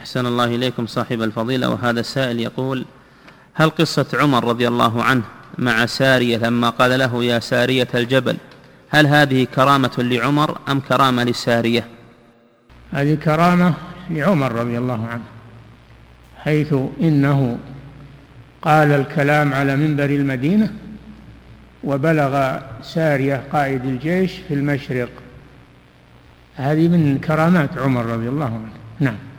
أحسن الله إليكم صاحب الفضيلة. وهذا السائل يقول: هل قصة عمر رضي الله عنه مع سارية لما قال له يا سارية الجبل، هل هذه كرامة لعمر أم كرامة للسارية؟ هذه كرامة لعمر رضي الله عنه، حيث إنه قال الكلام على منبر المدينة وبلغ سارية قائد الجيش في المشرق. هذه من كرامات عمر رضي الله عنه. نعم.